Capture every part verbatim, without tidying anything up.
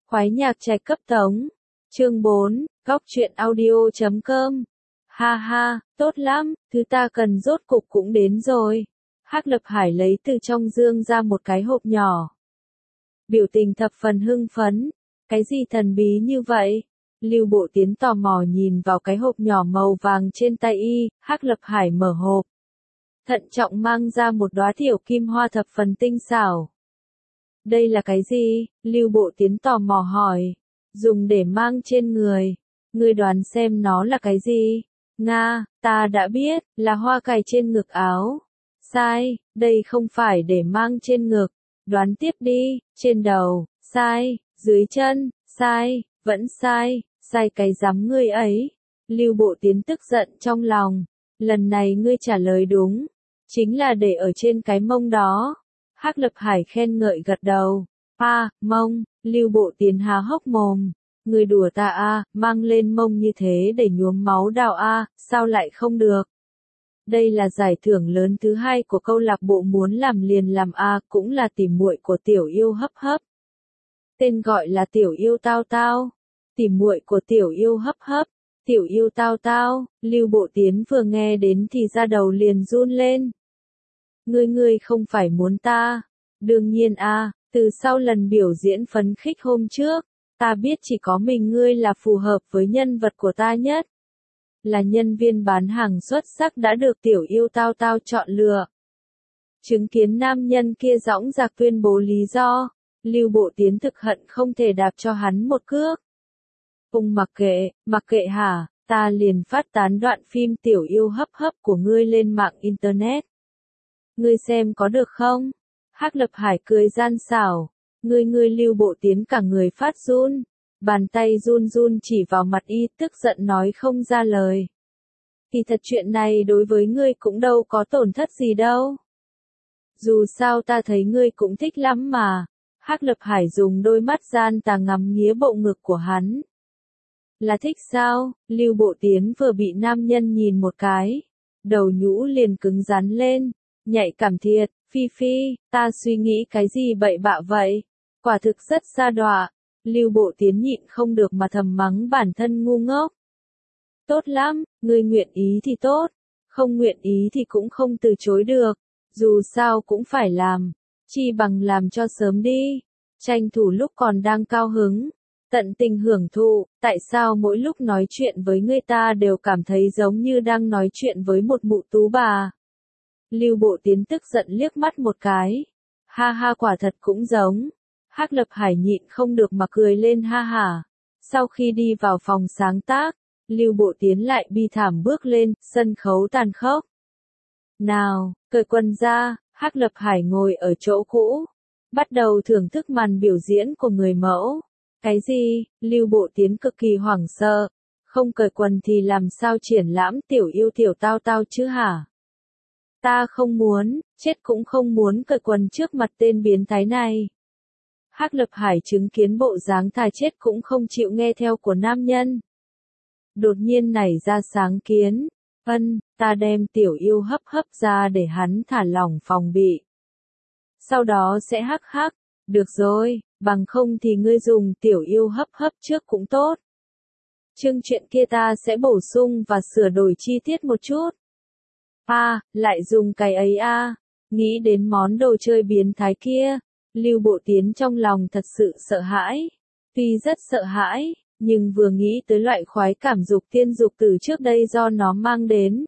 Khoái nhạc trạch cấp tống. Chương bốn, góc truyện audio chấm com. Ha ha, tốt lắm, thứ ta cần rốt cục cũng đến rồi. Hắc Lập Hải lấy từ trong dương ra một cái hộp nhỏ. Biểu tình thập phần hưng phấn. Cái gì thần bí như vậy? Lưu Bộ Tiến tò mò nhìn vào cái hộp nhỏ màu vàng trên tay y. Hắc Lập Hải mở hộp, thận trọng mang ra một đóa tiểu kim hoa thập phần tinh xảo. Đây là cái gì? Lưu Bộ Tiến tò mò hỏi. Dùng để mang trên người. Ngươi đoán xem nó là cái gì? Nga, ta đã biết, là hoa cài trên ngực áo. Sai, đây không phải để mang trên ngực. Đoán tiếp đi, trên đầu. Sai, dưới chân. Sai, vẫn sai, sai cái dám ngươi ấy. Lưu Bộ Tiến tức giận trong lòng. Lần này ngươi trả lời đúng. Chính là để ở trên cái mông đó. Hắc Lập Hải khen ngợi gật đầu. A, mông, Lưu Bộ Tiến há hốc mồm. Ngươi đùa ta a, mang lên mông như thế để nhuốm máu đào a, sao lại không được? Đây là giải thưởng lớn thứ hai của câu lạc bộ muốn làm liền làm a, cũng là tỉ muội của Tiểu Yêu Hấp Hấp. Tên gọi là Tiểu Yêu Tao Tao. Tỉ muội của Tiểu Yêu Hấp Hấp. Tiểu Yêu Tao Tao, Lưu Bộ Tiến vừa nghe đến thì da đầu liền run lên. Ngươi ngươi không phải muốn ta? Đương nhiên a, từ sau lần biểu diễn phấn khích hôm trước, ta biết chỉ có mình ngươi là phù hợp với nhân vật của ta nhất. Là nhân viên bán hàng xuất sắc đã được Tiểu Yêu Tao Tao chọn lựa. Chứng kiến nam nhân kia dõng dạc tuyên bố lý do, Lưu Bộ Tiến thực hận không thể đạp cho hắn một cước. Ông mặc kệ, mặc kệ hả, ta liền phát tán đoạn phim Tiểu Yêu Hấp Hấp của ngươi lên mạng internet. Ngươi xem có được không? Hắc Lập Hải cười gian xảo. Ngươi ngươi Lưu Bộ Tiến cả người phát run. Bàn tay run run chỉ vào mặt y, tức giận nói không ra lời. Thì thật chuyện này đối với ngươi cũng đâu có tổn thất gì đâu. Dù sao ta thấy ngươi cũng thích lắm mà. Hắc Lập Hải dùng đôi mắt gian tà ngắm nghía bộ ngực của hắn. Là thích sao? Lưu Bộ Tiến vừa bị nam nhân nhìn một cái. Đầu nhũ liền cứng rắn lên. Nhạy cảm thiệt, Phi Phi, ta suy nghĩ cái gì bậy bạ vậy? Quả thực rất xa đọa. Lưu Bộ Tiến nhịn không được mà thầm mắng bản thân ngu ngốc. Tốt lắm, ngươi nguyện ý thì tốt. Không nguyện ý thì cũng không từ chối được. Dù sao cũng phải làm. Chi bằng làm cho sớm đi. Tranh thủ lúc còn đang cao hứng. Tận tình hưởng thụ, tại sao mỗi lúc nói chuyện với người ta đều cảm thấy giống như đang nói chuyện với một mụ tú bà. Lưu Bộ Tiến tức giận liếc mắt một cái. Ha ha, quả thật cũng giống. Hắc Lập Hải nhịn không được mà cười lên ha hả. Sau khi đi vào phòng sáng tác, Lưu Bộ Tiến lại bi thảm bước lên, sân khấu tàn khốc. Nào, cởi quần ra, Hắc Lập Hải ngồi ở chỗ cũ. Bắt đầu thưởng thức màn biểu diễn của người mẫu. Cái gì? Lưu Bộ Tiến cực kỳ hoảng sợ. Không cởi quần thì làm sao triển lãm Tiểu Yêu Tiểu Tao Tao chứ hả? Ta không muốn, chết cũng không muốn cởi quần trước mặt tên biến thái này. Hắc Lập Hải chứng kiến bộ dáng thà chết cũng không chịu nghe theo của nam nhân. Đột nhiên nảy ra sáng kiến. Ân, ta đem Tiểu Yêu Hấp Hấp ra để hắn thả lỏng phòng bị. Sau đó sẽ hắc hắc. Được rồi, bằng không thì ngươi dùng Tiểu Yêu Hấp Hấp trước cũng tốt. Chương chuyện kia ta sẽ bổ sung và sửa đổi chi tiết một chút. A, à, lại dùng cái ấy a. À. Nghĩ đến món đồ chơi biến thái kia, Lưu Bộ Tiến trong lòng thật sự sợ hãi. Tuy rất sợ hãi, nhưng vừa nghĩ tới loại khoái cảm dục tiên dục từ trước đây do nó mang đến,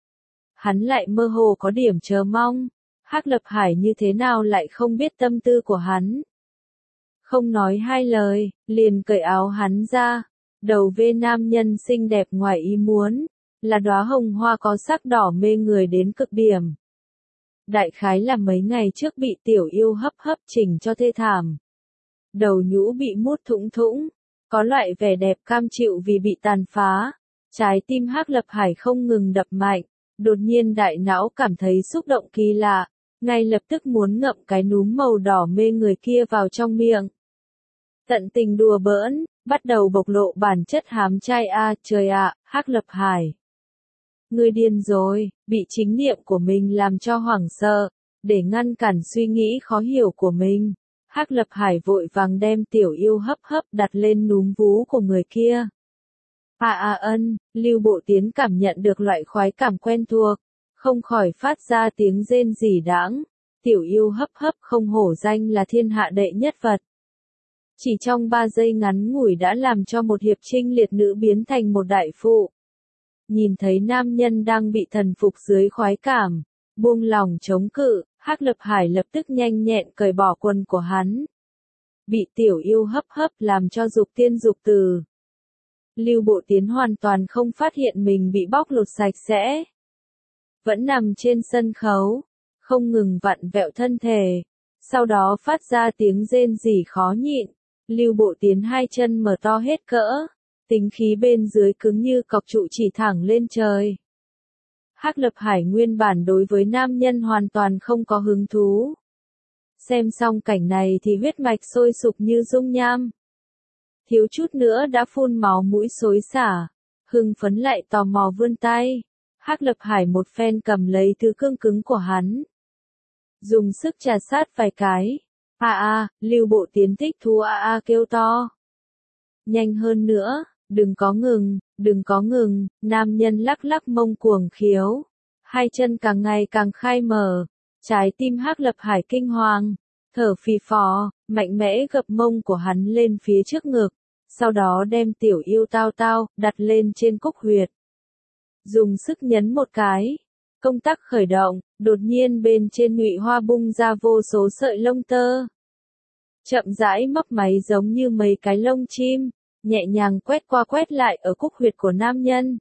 hắn lại mơ hồ có điểm chờ mong. Hắc Lập Hải như thế nào lại không biết tâm tư của hắn. Không nói hai lời, liền cởi áo hắn ra. Đầu vê nam nhân xinh đẹp ngoài ý muốn, là đóa hồng hoa có sắc đỏ mê người đến cực điểm. Đại khái là mấy ngày trước bị Tiểu Yêu Hấp Hấp chỉnh cho thê thảm. Đầu nhũ bị mút thủng thủng, có loại vẻ đẹp cam chịu vì bị tàn phá. Trái tim Hắc Lập Hải không ngừng đập mạnh, đột nhiên đại não cảm thấy xúc động kỳ lạ, ngay lập tức muốn ngậm cái núm màu đỏ mê người kia vào trong miệng. Tận tình đùa bỡn, bắt đầu bộc lộ bản chất hám trai a, à, trời ạ, à, Hắc Lập Hải. Ngươi điên rồi, bị chính niệm của mình làm cho hoảng sợ, để ngăn cản suy nghĩ khó hiểu của mình. Hắc Lập Hải vội vàng đem Tiểu Yêu hấp hấp đặt lên núm vú của người kia. À à ân, Lưu Bộ Tiến cảm nhận được loại khoái cảm quen thuộc, không khỏi phát ra tiếng rên rỉ đãng. Tiểu Yêu hấp hấp không hổ danh là thiên hạ đệ nhất vật. Chỉ trong ba giây ngắn ngủi đã làm cho một hiệp trinh liệt nữ biến thành một đại phụ. Nhìn thấy nam nhân đang bị thần phục dưới khoái cảm, buông lòng chống cự, Hắc Lập Hải lập tức nhanh nhẹn cởi bỏ quần của hắn. Bị Tiểu Yêu hấp hấp làm cho dục tiên dục từ. Lưu Bộ Tiến hoàn toàn không phát hiện mình bị bóc lột sạch sẽ. Vẫn nằm trên sân khấu, không ngừng vặn vẹo thân thể, sau đó phát ra tiếng rên rỉ khó nhịn. Lưu Bộ Tiến hai chân mở to hết cỡ, tính khí bên dưới cứng như cọc trụ chỉ thẳng lên trời. Hắc Lập Hải nguyên bản đối với nam nhân hoàn toàn không có hứng thú. Xem xong cảnh này thì huyết mạch sôi sục như dung nham. Thiếu chút nữa đã phun máu mũi xối xả, hưng phấn lại tò mò vươn tay. Hắc Lập Hải một phen cầm lấy thứ cương cứng của hắn. Dùng sức trà sát vài cái. À à, Lưu Bộ Tiến thích thú à à kêu to. Nhanh hơn nữa, đừng có ngừng, đừng có ngừng, nam nhân lắc lắc mông cuồng khiếu. Hai chân càng ngày càng khai mở, trái tim Hắc Lập Hải kinh hoàng, thở phì phò, mạnh mẽ gập mông của hắn lên phía trước ngực, sau đó đem Tiểu Yêu tao tao, đặt lên trên cúc huyệt. Dùng sức nhấn một cái. Công tắc khởi động, đột nhiên bên trên nhụy hoa bung ra vô số sợi lông tơ. Chậm rãi mấp máy giống như mấy cái lông chim, nhẹ nhàng quét qua quét lại ở cúc huyệt của nam nhân.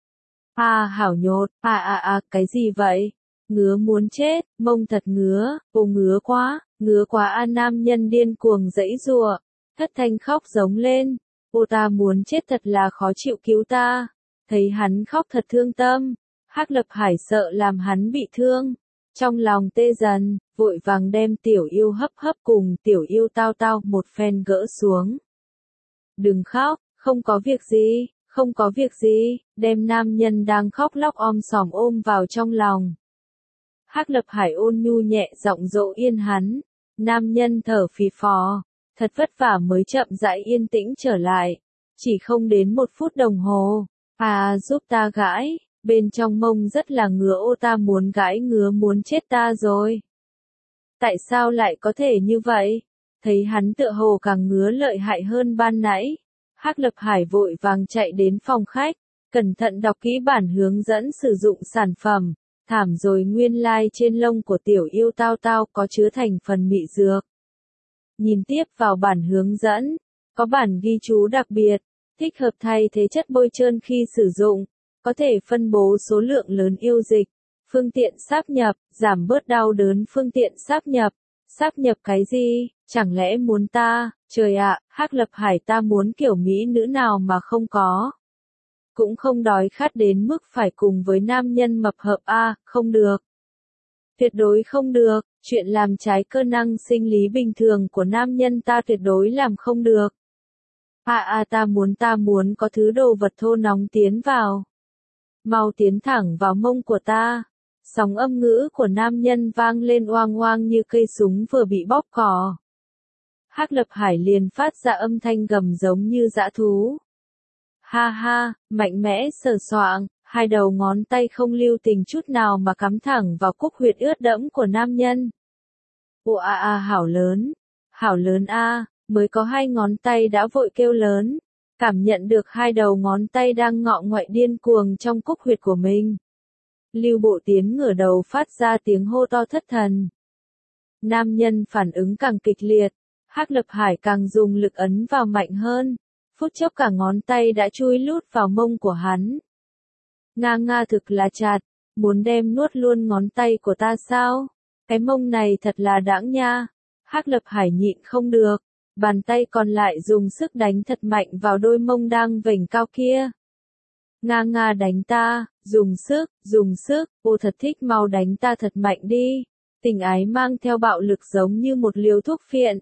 À hảo nhột, à à à, cái gì vậy? Ngứa muốn chết, mông thật ngứa, ô ngứa quá, ngứa quá a nam nhân điên cuồng giãy giụa, thất thanh khóc giống lên, ô ta muốn chết thật là khó chịu cứu ta. Thấy hắn khóc thật thương tâm. Hắc Lập Hải sợ làm hắn bị thương, trong lòng tê dần, vội vàng đem Tiểu Yêu hấp hấp cùng Tiểu Yêu tao tao một phen gỡ xuống. Đừng khóc, không có việc gì, không có việc gì, đem nam nhân đang khóc lóc om sòm ôm vào trong lòng. Hắc Lập Hải ôn nhu nhẹ giọng dỗ yên hắn, nam nhân thở phì phò, thật vất vả mới chậm rãi yên tĩnh trở lại, chỉ không đến một phút đồng hồ. À giúp ta gãi. Bên trong mông rất là ngứa ô ta muốn gãi ngứa muốn chết ta rồi. Tại sao lại có thể như vậy? Thấy hắn tựa hồ càng ngứa lợi hại hơn ban nãy. Hắc Lập Hải vội vàng chạy đến phòng khách, cẩn thận đọc kỹ bản hướng dẫn sử dụng sản phẩm. Thảm rồi nguyên lai like trên lông của Tiểu Yêu tao tao có chứa thành phần mị dược. Nhìn tiếp vào bản hướng dẫn, có bản ghi chú đặc biệt, thích hợp thay thế chất bôi trơn khi sử dụng. Có thể phân bố số lượng lớn yêu dịch, phương tiện sáp nhập, giảm bớt đau đớn phương tiện sáp nhập. Sáp nhập cái gì, chẳng lẽ muốn ta, trời ạ, Hắc Lập Hải ta muốn kiểu mỹ nữ nào mà không có. Cũng không đói khát đến mức phải cùng với nam nhân mập hợp a, à, không được. Tuyệt đối không được, chuyện làm trái cơ năng sinh lý bình thường của nam nhân ta tuyệt đối làm không được. À à ta muốn ta muốn có thứ đồ vật thô nóng tiến vào. Mau tiến thẳng vào mông của ta. Sóng âm ngữ của nam nhân vang lên oang oang như cây súng vừa bị bóp cò. Hắc Lập Hải liền phát ra âm thanh gầm giống như dã thú. Ha ha, mạnh mẽ sờ soạng, hai đầu ngón tay không lưu tình chút nào mà cắm thẳng vào cúc huyệt ướt đẫm của nam nhân. Ồ a a hảo lớn, hảo lớn a, mới có hai ngón tay đã vội kêu lớn. Cảm nhận được hai đầu ngón tay đang ngọ ngoại điên cuồng trong cúc huyệt của mình. Lưu Bộ Tiến ngửa đầu phát ra tiếng hô to thất thần. Nam nhân phản ứng càng kịch liệt, Hắc Lập Hải càng dùng lực ấn vào mạnh hơn. Phút chốc cả ngón tay đã chui lút vào mông của hắn. Nga nga thực là chặt, muốn đem nuốt luôn ngón tay của ta sao? Cái mông này thật là đãng nha. Hắc Lập Hải nhịn không được. Bàn tay còn lại dùng sức đánh thật mạnh vào đôi mông đang vểnh cao kia. Nga nga đánh ta, dùng sức, dùng sức, ô thật thích mau đánh ta thật mạnh đi. Tình ái mang theo bạo lực giống như một liều thuốc phiện.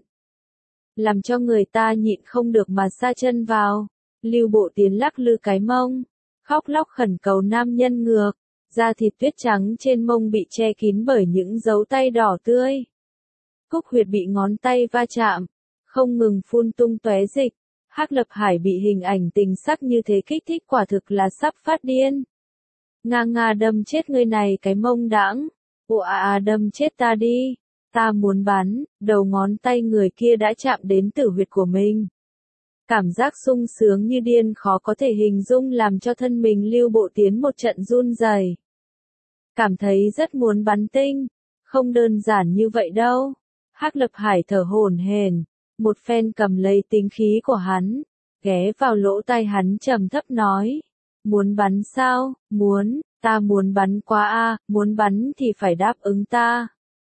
Làm cho người ta nhịn không được mà sa chân vào. Lưu Bộ Tiến lắc lư cái mông, khóc lóc khẩn cầu nam nhân ngược. Da thịt tuyết trắng trên mông bị che kín bởi những dấu tay đỏ tươi. Cúc huyệt bị ngón tay va chạm, không ngừng phun tung tóe dịch. Hắc Lập Hải bị hình ảnh tình sắc như thế kích thích quả thực là sắp phát điên. Nga nga đâm chết ngươi này cái mông đãng. Ồ à à đâm chết ta đi. Ta muốn bắn, đầu ngón tay người kia đã chạm đến tử huyệt của mình. Cảm giác sung sướng như điên khó có thể hình dung làm cho thân mình Lưu Bộ Tiến một trận run rẩy. Cảm thấy rất muốn bắn tinh, không đơn giản như vậy đâu. Hắc Lập Hải thở hổn hển, một phen cầm lấy tính khí của hắn, ghé vào lỗ tai hắn trầm thấp nói, muốn bắn sao, muốn, ta muốn bắn quá a, muốn bắn thì phải đáp ứng ta.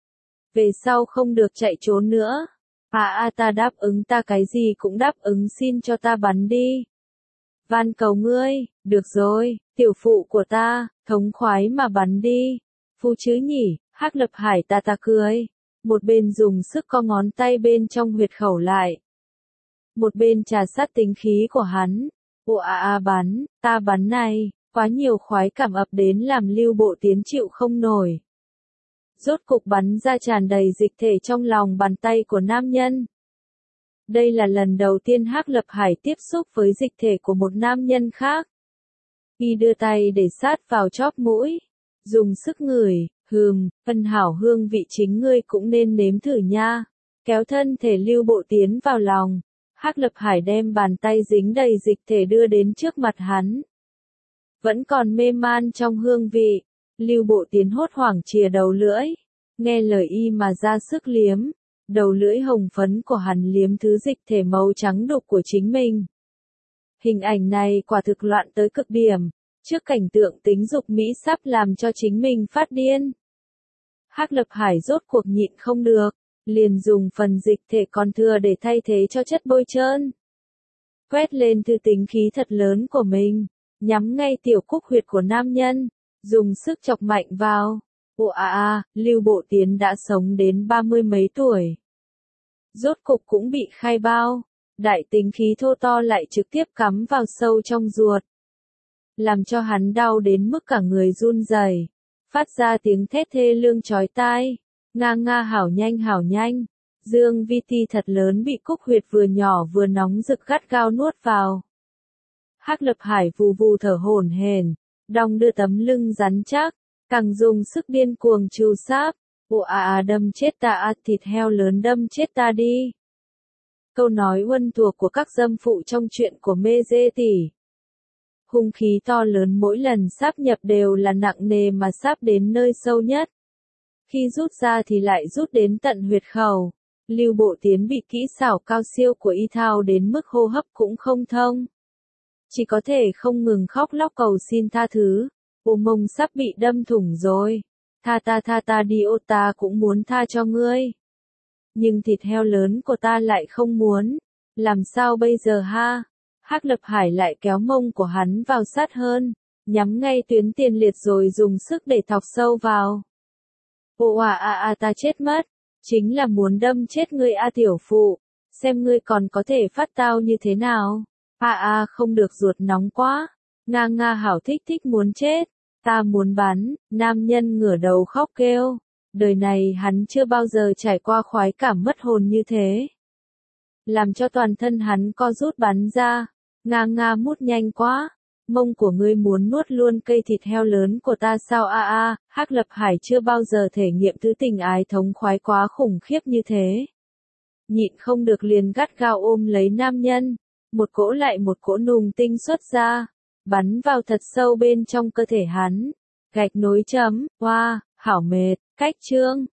Về sau không được chạy trốn nữa. À à ta đáp ứng ta cái gì cũng đáp ứng xin cho ta bắn đi. Van cầu ngươi, được rồi, tiểu phụ của ta, thống khoái mà bắn đi. Phu chứ nhỉ, Hắc Lập Hải ta ta cười. Một bên dùng sức co ngón tay bên trong huyệt khẩu lại. Một bên trà sát tính khí của hắn. Ồ à à bắn, ta bắn này, quá nhiều khoái cảm ập đến làm Lưu Bộ Tiến chịu không nổi. Rốt cục bắn ra tràn đầy dịch thể trong lòng bàn tay của nam nhân. Đây là lần đầu tiên Hắc Lập Hải tiếp xúc với dịch thể của một nam nhân khác. Y đưa tay để sát vào chóp mũi, dùng sức ngửi, hừm, phân hảo hương vị chính ngươi cũng nên nếm thử nha. Kéo thân thể Lưu Bộ Tiến vào lòng, Hắc Lập Hải đem bàn tay dính đầy dịch thể đưa đến trước mặt hắn. Vẫn còn mê man trong hương vị. Lưu Bộ Tiến hốt hoảng chìa đầu lưỡi, nghe lời y mà ra sức liếm, đầu lưỡi hồng phấn của hắn liếm thứ dịch thể màu trắng đục của chính mình. Hình ảnh này quả thực loạn tới cực điểm, trước cảnh tượng tính dục mỹ sắp làm cho chính mình phát điên. Hắc Lập Hải rốt cuộc nhịn không được, liền dùng phần dịch thể còn thừa để thay thế cho chất bôi trơn. Quét lên thư tính khí thật lớn của mình, nhắm ngay tiểu cúc huyệt của nam nhân. Dùng sức chọc mạnh vào. Ồ à à, Lưu Bộ Tiến đã sống đến ba mươi mấy tuổi. Rốt cục cũng bị khai bao. Đại tính khí thô to lại trực tiếp cắm vào sâu trong ruột. Làm cho hắn đau đến mức cả người run rẩy, phát ra tiếng thét thê lương chói tai. Nga nga hảo nhanh hảo nhanh. Dương vi ti thật lớn bị cúc huyệt vừa nhỏ vừa nóng rực gắt gao nuốt vào. Hắc Lập Hải vù vù thở hổn hển. Đong đưa tấm lưng rắn chắc, càng dùng sức điên cuồng trù sáp. Ồ à à đâm chết ta à, thịt heo lớn đâm chết ta đi. Câu nói uân thuộc của các dâm phụ trong chuyện của mê dê tỷ. Hung khí to lớn mỗi lần sáp nhập đều là nặng nề mà sáp đến nơi sâu nhất. Khi rút ra thì lại rút đến tận huyệt khẩu. Lưu Bộ Tiến bị kỹ xảo cao siêu của y thao đến mức hô hấp cũng không thông. Chỉ có thể không ngừng khóc lóc cầu xin tha thứ. Ô mông sắp bị đâm thủng rồi. Tha ta tha ta đi ô ta cũng muốn tha cho ngươi. Nhưng thịt heo lớn của ta lại không muốn. Làm sao bây giờ ha? Hắc Lập Hải lại kéo mông của hắn vào sát hơn. Nhắm ngay tuyến tiền liệt rồi dùng sức để thọc sâu vào. Ô à à à ta chết mất. Chính là muốn đâm chết ngươi a tiểu phụ. Xem ngươi còn có thể phát tao như thế nào. À à không được ruột nóng quá. Nga nga hảo thích thích muốn chết. Ta muốn bắn. Nam nhân ngửa đầu khóc kêu. Đời này hắn chưa bao giờ trải qua khoái cảm mất hồn như thế. Làm cho toàn thân hắn co rút bắn ra. Nga nga mút nhanh quá. Mông của ngươi muốn nuốt luôn cây thịt heo lớn của ta sao a a. Hắc Lập Hải chưa bao giờ thể nghiệm thứ tình ái thống khoái quá khủng khiếp như thế. Nhịn không được liền gắt gao ôm lấy nam nhân. Một cỗ lại một cỗ nùng tinh xuất ra, bắn vào thật sâu bên trong cơ thể hắn. Gạch nối chấm, hoa, wow, hảo mệt, cách chương.